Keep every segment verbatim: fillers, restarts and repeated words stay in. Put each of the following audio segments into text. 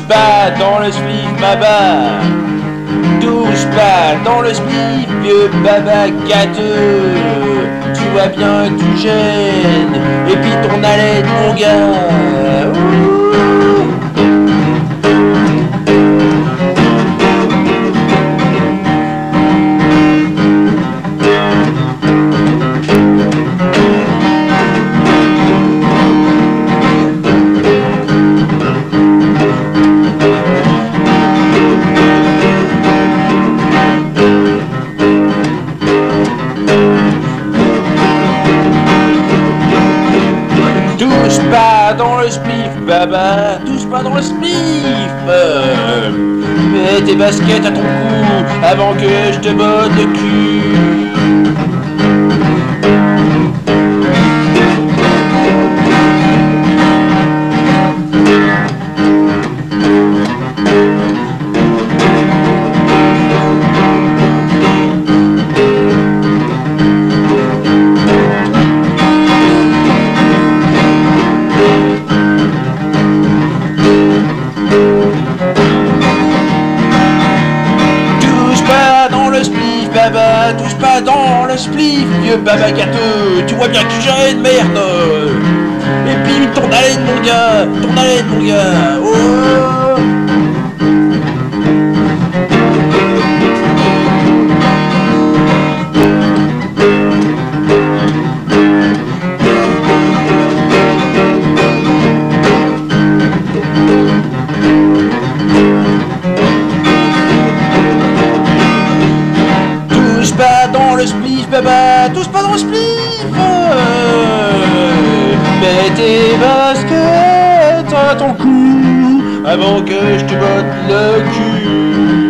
pas dans le spliff baba. Touche pas dans le spliff, vieux baba gâteux. Tu vois bien que tu gênes, et puis ton haleine mon gars. Ouh. Touche pas dans le spliff, baba, touche pas dans le spliff. Euh, mets tes baskets à ton cou avant que je te botte le cul. Baba, touche pas dans le spliff, vieux baba gâteux, tu vois bien que tu gênes, merde. Et puis ton haleine mon gars, ton haleine mon gars, oh. Touche pas dans le spliff, baba, touche pas dans le spliff. Mets tes baskets à ton cou avant que je te botte le cul.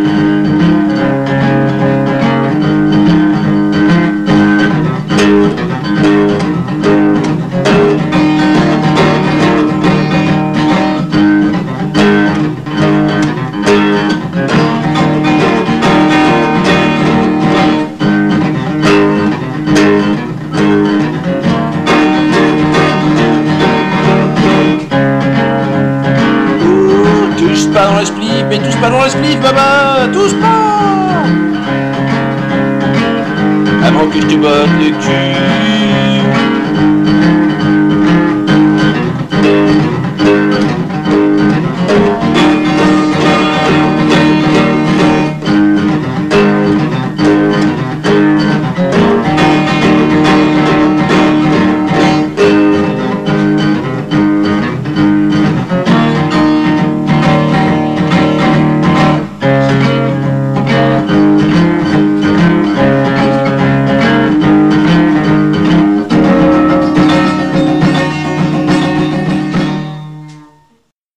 Touche pas dans le spliff, mais touche pas dans le spliff, baba, touche pas avant que je te botte le cul.